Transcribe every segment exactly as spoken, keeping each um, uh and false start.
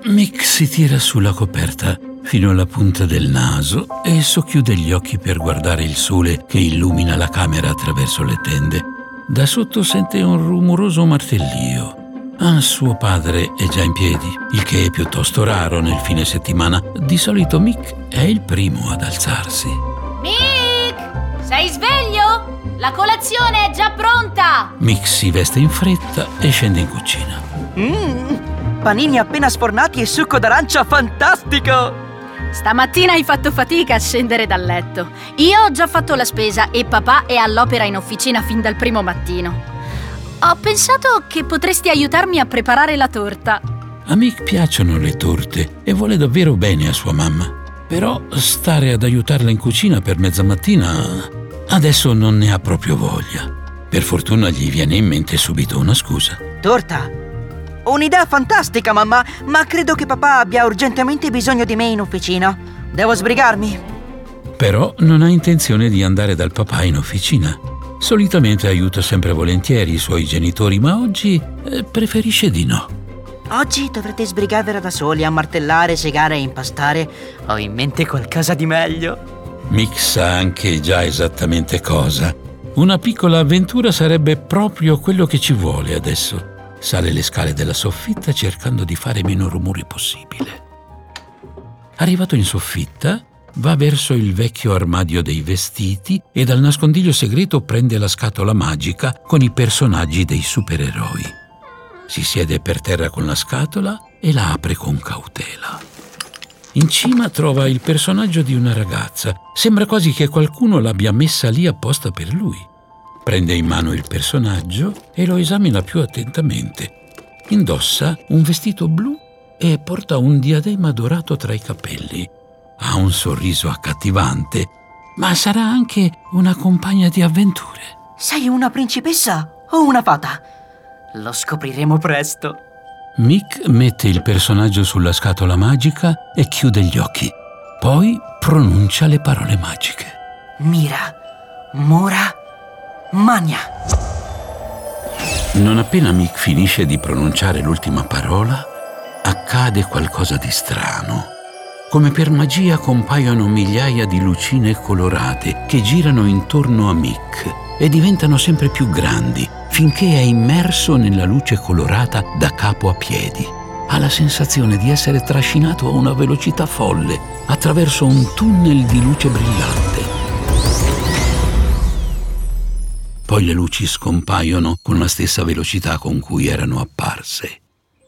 Mick si tira sulla coperta fino alla punta del naso e socchiude gli occhi per guardare il sole che illumina la camera attraverso le tende. Da sotto sente un rumoroso martellio. Ah, suo padre è già in piedi, il che è piuttosto raro nel fine settimana. Di solito Mick è il primo ad alzarsi. Mick! Sei sveglio? La colazione è già pronta! Mick si veste in fretta e scende in cucina. Mmm, panini appena sfornati e succo d'arancia fantastico! Stamattina hai fatto fatica a scendere dal letto. Io ho già fatto la spesa e papà è all'opera in officina fin dal primo mattino. Ho pensato che potresti aiutarmi a preparare la torta. A Mick piacciono le torte e vuole davvero bene a sua mamma. Però stare ad aiutarla in cucina per mezza mattina adesso non ne ha proprio voglia. Per fortuna gli viene in mente subito una scusa. Torta? Un'idea fantastica, mamma, ma credo che papà abbia urgentemente bisogno di me in officina. Devo sbrigarmi. Però non ha intenzione di andare dal papà in officina. Solitamente aiuta sempre volentieri i suoi genitori, ma oggi eh, preferisce di no. Oggi dovrete sbrigarvela da soli a martellare, segare e impastare. Ho in mente qualcosa di meglio. Mick sa anche già esattamente cosa. Una piccola avventura sarebbe proprio quello che ci vuole adesso. Sale le scale della soffitta cercando di fare meno rumore possibile. Arrivato in soffitta, va verso il vecchio armadio dei vestiti e dal nascondiglio segreto prende la scatola magica con i personaggi dei supereroi. Si siede per terra con la scatola e la apre con cautela. In cima trova il personaggio di una ragazza. Sembra quasi che qualcuno l'abbia messa lì apposta per lui. Prende in mano il personaggio e lo esamina più attentamente. Indossa un vestito blu e porta un diadema dorato tra i capelli. Ha un sorriso accattivante, ma sarà anche una compagna di avventure. Sei una principessa o una fata? Lo scopriremo presto. Mick mette il personaggio sulla scatola magica e chiude gli occhi. Poi pronuncia le parole magiche. Mira, Mora, Mania. Non appena Mick finisce di pronunciare l'ultima parola, accade qualcosa di strano. Come per magia compaiono migliaia di lucine colorate che girano intorno a Mick e diventano sempre più grandi finché è immerso nella luce colorata da capo a piedi. Ha la sensazione di essere trascinato a una velocità folle attraverso un tunnel di luce brillante. Poi le luci scompaiono con la stessa velocità con cui erano apparse.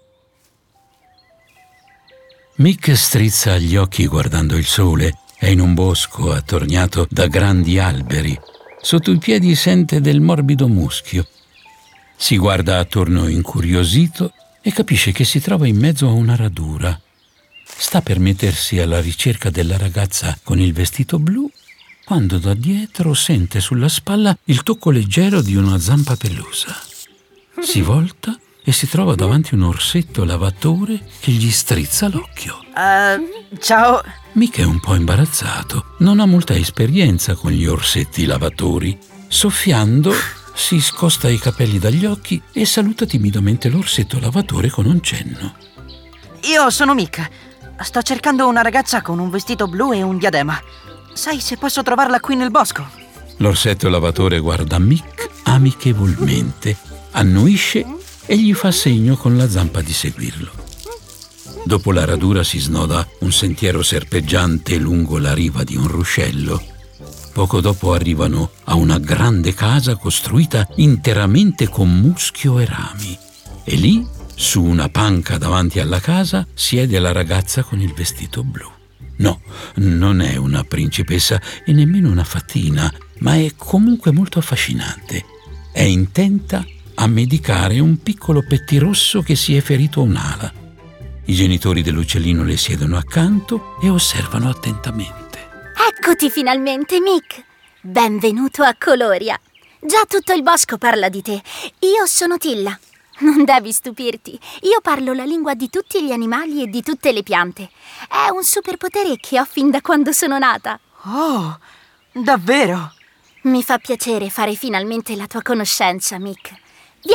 Mick strizza gli occhi guardando il sole. È in un bosco attorniato da grandi alberi. Sotto i piedi sente del morbido muschio. Si guarda attorno incuriosito e capisce che si trova in mezzo a una radura. Sta per mettersi alla ricerca della ragazza con il vestito blu quando da dietro sente sulla spalla il tocco leggero di una zampa pelosa. Si volta e si trova davanti un orsetto lavatore che gli strizza l'occhio. Uh, ciao. Mick è un po' imbarazzato. Non ha molta esperienza con gli orsetti lavatori. Soffiando, si scosta i capelli dagli occhi e saluta timidamente l'orsetto lavatore con un cenno. Io sono Mick. Sto cercando una ragazza con un vestito blu e un diadema. Sai se posso trovarla qui nel bosco? L'orsetto lavatore guarda Mick amichevolmente, annuisce e gli fa segno con la zampa di seguirlo. Dopo la radura si snoda un sentiero serpeggiante lungo la riva di un ruscello. Poco dopo arrivano a una grande casa costruita interamente con muschio e rami. E lì, su una panca davanti alla casa, siede la ragazza con il vestito blu. No, non è una principessa e nemmeno una fatina, ma è comunque molto affascinante. È intenta a medicare un piccolo pettirosso che si è ferito un'ala. I genitori dell'uccellino le siedono accanto e osservano attentamente. Eccoti finalmente, Mick. Benvenuto a Coloria. Già tutto il bosco parla di te. Io sono Tilla. Non devi stupirti. Io parlo la lingua di tutti gli animali e di tutte le piante. È un superpotere che ho fin da quando sono nata. Oh, davvero? Mi fa piacere fare finalmente la tua conoscenza, Mick. Vieni,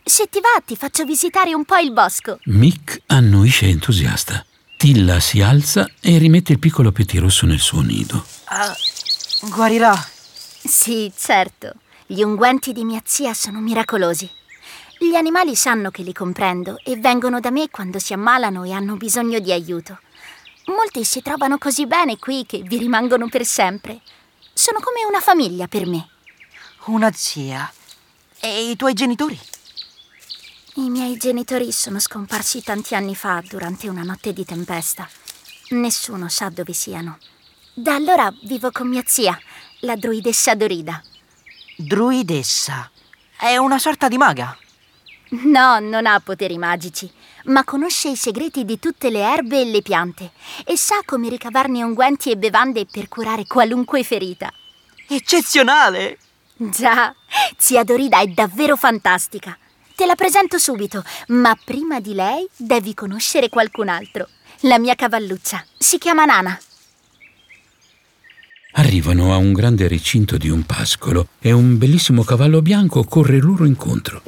Se ti va, ti faccio visitare un po' il bosco. Mick annuisce entusiasta. Tilla si alza e rimette il piccolo pettirosso nel suo nido. Uh, guarirà? Sì, certo. Gli unguenti di mia zia sono miracolosi. Gli animali sanno che li comprendo e vengono da me quando si ammalano e hanno bisogno di aiuto. Molti si trovano così bene qui che vi rimangono per sempre. Sono come una famiglia per me. Una zia. E i tuoi genitori? I miei genitori sono scomparsi tanti anni fa durante una notte di tempesta. Nessuno sa dove siano. Da allora vivo con mia zia, la druidessa Dorida. Druidessa? È una sorta di maga? No, non ha poteri magici, ma conosce i segreti di tutte le erbe e le piante e sa come ricavarne unguenti e bevande per curare qualunque ferita. Eccezionale! Già, zia Dorida è davvero fantastica. Te la presento subito, ma prima di lei devi conoscere qualcun altro. La mia cavalluccia si chiama Nana. Arrivano a un grande recinto di un pascolo e un bellissimo cavallo bianco corre loro incontro.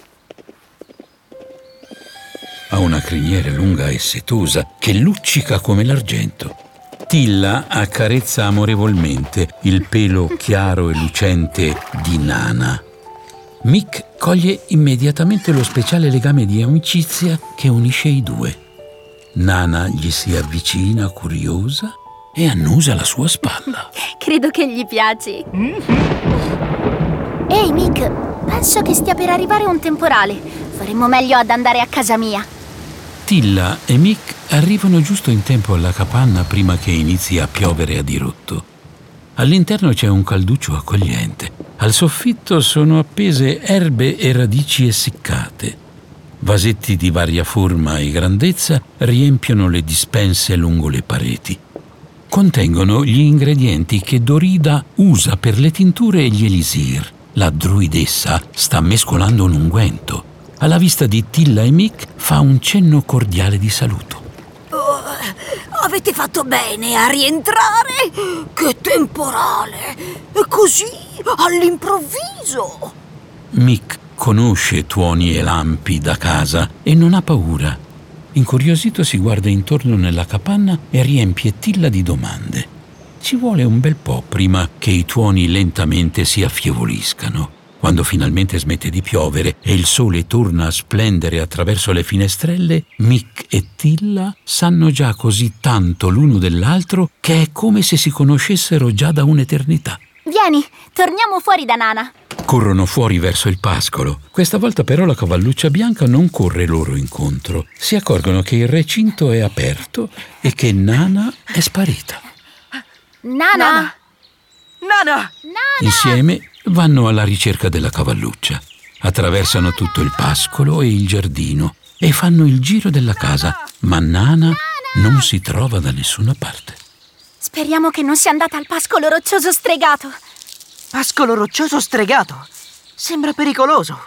Ha una criniera lunga e setosa che luccica come l'argento. Tilla accarezza amorevolmente il pelo chiaro e lucente di Nana. Mick coglie immediatamente lo speciale legame di amicizia che unisce i due. Nana gli si avvicina curiosa e annusa la sua spalla. Credo che gli piaci. Ehi Mick, penso che stia per arrivare un temporale. Faremmo meglio ad andare a casa mia. Tilla e Mick arrivano giusto in tempo alla capanna prima che inizi a piovere a dirotto. All'interno c'è un calduccio accogliente. Al soffitto sono appese erbe e radici essiccate. Vasetti di varia forma e grandezza riempiono le dispense lungo le pareti. Contengono gli ingredienti che Dorida usa per le tinture e gli elisir. La druidessa sta mescolando un unguento. Alla vista di Tilla e Mick fa un cenno cordiale di saluto. Oh, avete fatto bene a rientrare? Che temporale! E così, all'improvviso! Mick conosce tuoni e lampi da casa e non ha paura. Incuriosito si guarda intorno nella capanna e riempie Tilla di domande. Ci vuole un bel po' prima che i tuoni lentamente si affievoliscano. Quando finalmente smette di piovere e il sole torna a splendere attraverso le finestrelle, Mick e Tilla sanno già così tanto l'uno dell'altro che è come se si conoscessero già da un'eternità. Vieni, torniamo fuori da Nana. Corrono fuori verso il pascolo. Questa volta però la cavalluccia bianca non corre loro incontro. Si accorgono che il recinto è aperto e che Nana è sparita. Nana! Nana! Nana! Nana! Insieme vanno alla ricerca della cavalluccia. Attraversano tutto il pascolo e il giardino e fanno il giro della casa, ma Nana non si trova da nessuna parte. Speriamo che non sia andata al pascolo roccioso stregato. Pascolo roccioso stregato? Sembra pericoloso.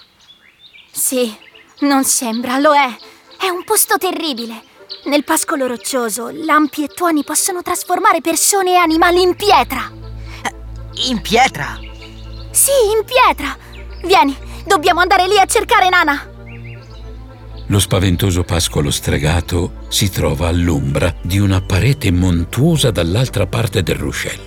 Sì, non sembra, lo è. È un posto terribile. Nel pascolo roccioso, lampi e tuoni possono trasformare persone e animali in pietra. In pietra? Sì, in pietra. Vieni, dobbiamo andare lì a cercare Nana. Lo spaventoso pascolo stregato si trova all'ombra di una parete montuosa dall'altra parte del ruscello.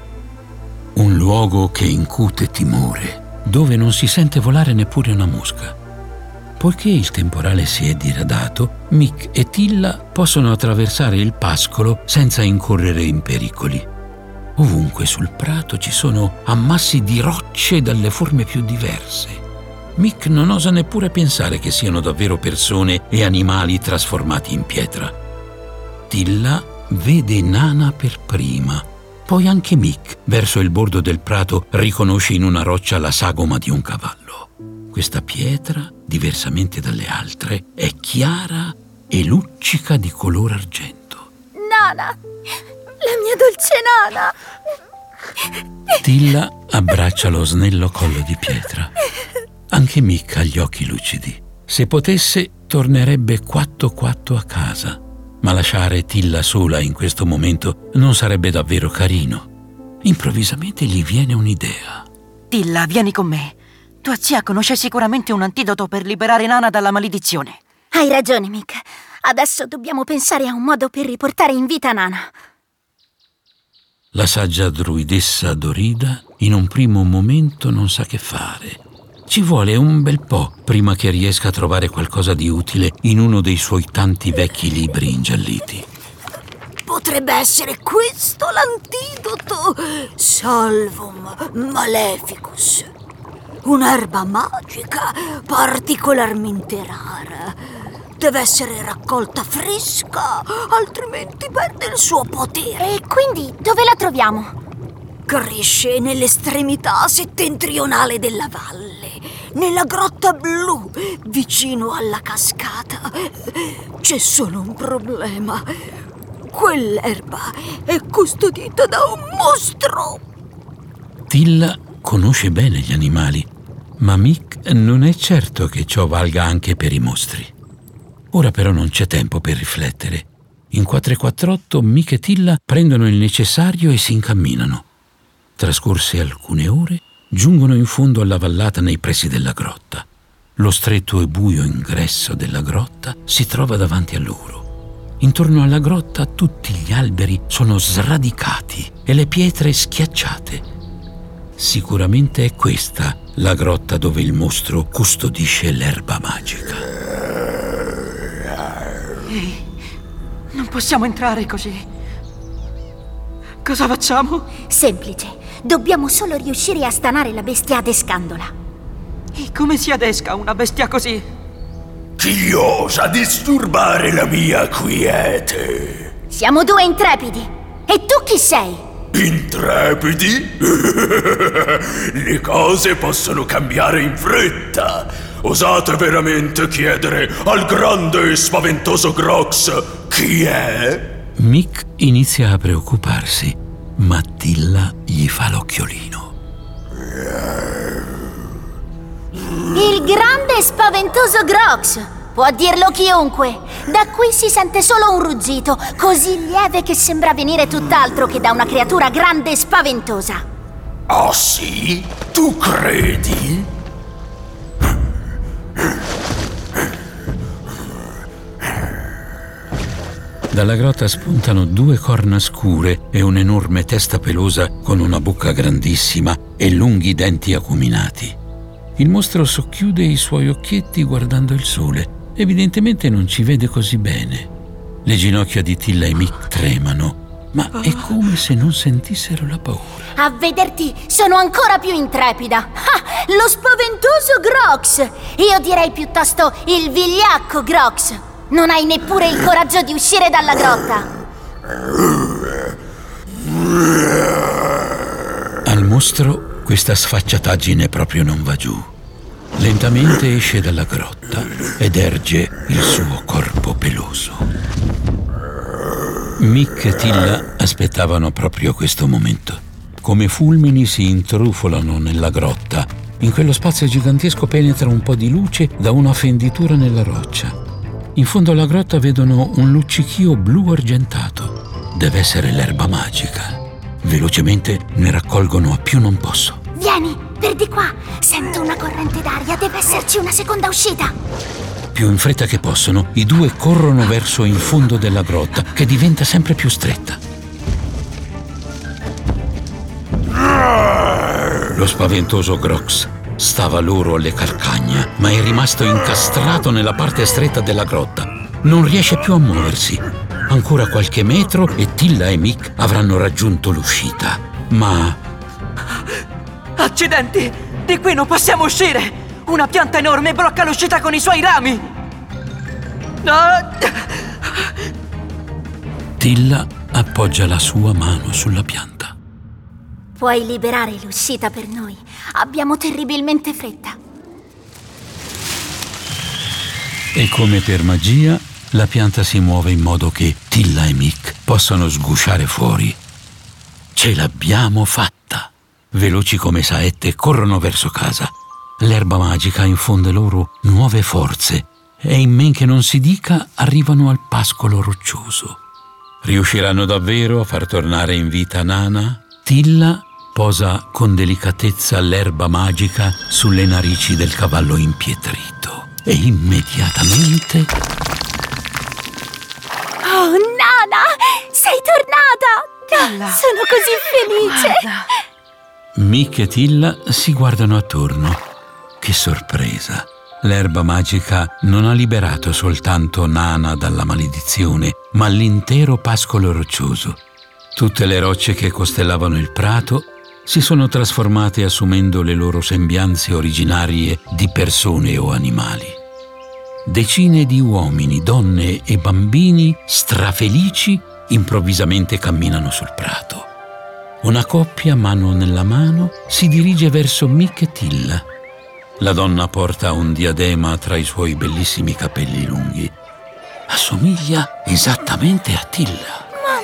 Un luogo che incute timore, dove non si sente volare neppure una mosca. Poiché il temporale si è diradato, Mick e Tilla possono attraversare il pascolo senza incorrere in pericoli. Ovunque sul prato ci sono ammassi di rocce dalle forme più diverse. Mick non osa neppure pensare che siano davvero persone e animali trasformati in pietra. Tilla vede Nana per prima. Poi anche Mick, verso il bordo del prato, riconosce in una roccia la sagoma di un cavallo. Questa pietra, diversamente dalle altre, è chiara e luccica di color argento. Nana! La mia dolce Nana! Tilla abbraccia lo snello collo di pietra. Anche Mick ha gli occhi lucidi. Se potesse, tornerebbe quatto quatto a casa. Ma lasciare Tilla sola in questo momento non sarebbe davvero carino. Improvvisamente gli viene un'idea. Tilla, vieni con me. Tua zia conosce sicuramente un antidoto per liberare Nana dalla maledizione. Hai ragione, Mick. Adesso dobbiamo pensare a un modo per riportare in vita Nana. La saggia druidessa Dorida in un primo momento non sa che fare. Ci vuole un bel po' prima che riesca a trovare qualcosa di utile in uno dei suoi tanti vecchi libri ingialliti. Potrebbe essere questo l'antidoto. Salvum Maleficus. Un'erba magica particolarmente rara. Deve essere raccolta fresca, altrimenti perde il suo potere. E quindi dove la troviamo? Cresce nell'estremità settentrionale della valle, nella grotta blu, vicino alla cascata. C'è solo un problema. Quell'erba è custodita da un mostro. Tilla conosce bene gli animali, ma Mick non è certo che ciò valga anche per i mostri. Ora però non c'è tempo per riflettere. In quattro e quattr'otto Mick e Tilla prendono il necessario e si incamminano. Trascorse alcune ore, giungono in fondo alla vallata nei pressi della grotta. Lo stretto e buio ingresso della grotta si trova davanti a loro. Intorno alla grotta tutti gli alberi sono sradicati e le pietre schiacciate. Sicuramente è questa la grotta dove il mostro custodisce l'erba magica. Ehi, non possiamo entrare così. Cosa facciamo? Semplice. Dobbiamo solo riuscire a stanare la bestia adescandola. E come si adesca una bestia così? Chi osa disturbare la mia quiete? Siamo due intrepidi. E tu chi sei? Intrepidi? Le cose possono cambiare in fretta. Osate veramente chiedere al grande e spaventoso Grox chi è? Mick inizia a preoccuparsi, ma Tilla gli fa l'occhiolino. Il grande e spaventoso Grox! Può dirlo chiunque. Da qui si sente solo un ruggito, così lieve che sembra venire tutt'altro che da una creatura grande e spaventosa. Ah sì? Tu credi? Dalla grotta spuntano due corna scure e un'enorme testa pelosa con una bocca grandissima e lunghi denti acuminati. Il mostro socchiude i suoi occhietti guardando il sole. Evidentemente non ci vede così bene. Le ginocchia di Tilla e Mick tremano, ma è come se non sentissero la paura. A vederti sono ancora più intrepida. Ah, lo spaventoso Grox! Io direi piuttosto il vigliacco Grox. Non hai neppure il coraggio di uscire dalla grotta. Al mostro questa sfacciataggine proprio non va giù. Lentamente esce dalla grotta ed erge il suo corpo peloso. Mick e Tilla aspettavano proprio questo momento. Come fulmini si intrufolano nella grotta. In quello spazio gigantesco penetra un po' di luce da una fenditura nella roccia. In fondo alla grotta vedono un luccichio blu argentato. Deve essere l'erba magica. Velocemente ne raccolgono a più non posso. Vieni, per di qua. Sento una corrente d'aria, deve esserci una seconda uscita. Più in fretta che possono, i due corrono verso il fondo della grotta, che diventa sempre più stretta. Lo spaventoso Grox stava loro alle calcagna, ma è rimasto incastrato nella parte stretta della grotta. Non riesce più a muoversi. Ancora qualche metro e Tilla e Mick avranno raggiunto l'uscita. Ma... Accidenti! Di qui non possiamo uscire! Una pianta enorme blocca l'uscita con i suoi rami! No! Tilla appoggia la sua mano sulla pianta. Puoi liberare l'uscita per noi. Abbiamo terribilmente fretta. E come per magia, la pianta si muove in modo che Tilla e Mick possano sgusciare fuori. Ce l'abbiamo fatta! Veloci come saette corrono verso casa. L'erba magica infonde loro nuove forze e in men che non si dica arrivano al pascolo roccioso. Riusciranno davvero a far tornare in vita Nana? Tilla posa con delicatezza l'erba magica sulle narici del cavallo impietrito e immediatamente... Oh, Nana! Sei tornata! Tilla. Sono così felice! Guarda. Mick e Tilla si guardano attorno. Che sorpresa! L'erba magica non ha liberato soltanto Nana dalla maledizione, ma l'intero pascolo roccioso. Tutte le rocce che costellavano il prato si sono trasformate assumendo le loro sembianze originarie di persone o animali. Decine di uomini, donne e bambini strafelici improvvisamente camminano sul prato. Una coppia, mano nella mano, si dirige verso Mick e Tilla. La donna porta un diadema tra i suoi bellissimi capelli lunghi. Assomiglia esattamente a Tilla.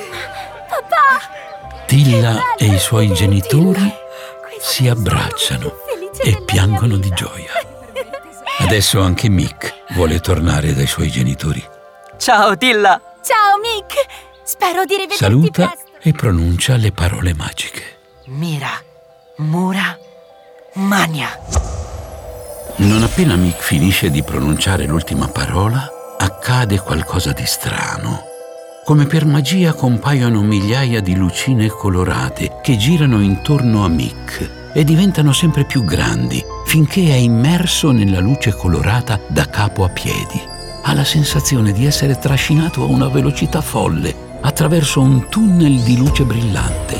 Tilla e i suoi genitori si abbracciano e piangono di gioia. Adesso anche Mick vuole tornare dai suoi genitori. Ciao, Tilla! Ciao, Mick! Spero di rivederti Saluta presto. e pronuncia le parole magiche. Mira, Mura, Mania. Non appena Mick finisce di pronunciare l'ultima parola, accade qualcosa di strano. Come per magia compaiono migliaia di lucine colorate che girano intorno a Mick e diventano sempre più grandi finché è immerso nella luce colorata da capo a piedi. Ha la sensazione di essere trascinato a una velocità folle attraverso un tunnel di luce brillante.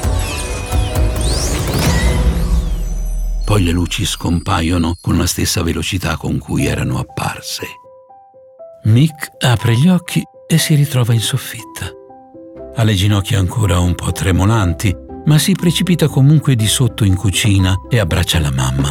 Poi le luci scompaiono con la stessa velocità con cui erano apparse. Mick apre gli occhi e si ritrova in soffitta. Ha le ginocchia ancora un po' tremolanti, ma si precipita comunque di sotto in cucina e abbraccia la mamma.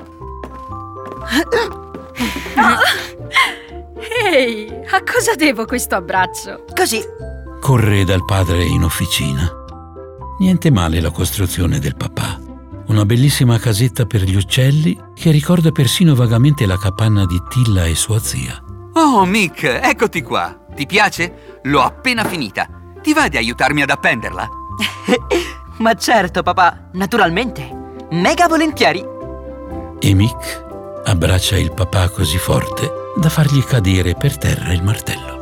Ehi, a cosa devo questo abbraccio? Così. Corre dal padre in officina. Niente male la costruzione del papà. Una bellissima casetta per gli uccelli che ricorda persino vagamente la capanna di Tilla e sua zia. Oh, Mick, eccoti qua. Ti piace? L'ho appena finita. Ti va di aiutarmi ad appenderla? Ma certo, papà, naturalmente. Mega volentieri. E Mick abbraccia il papà così forte da fargli cadere per terra il martello.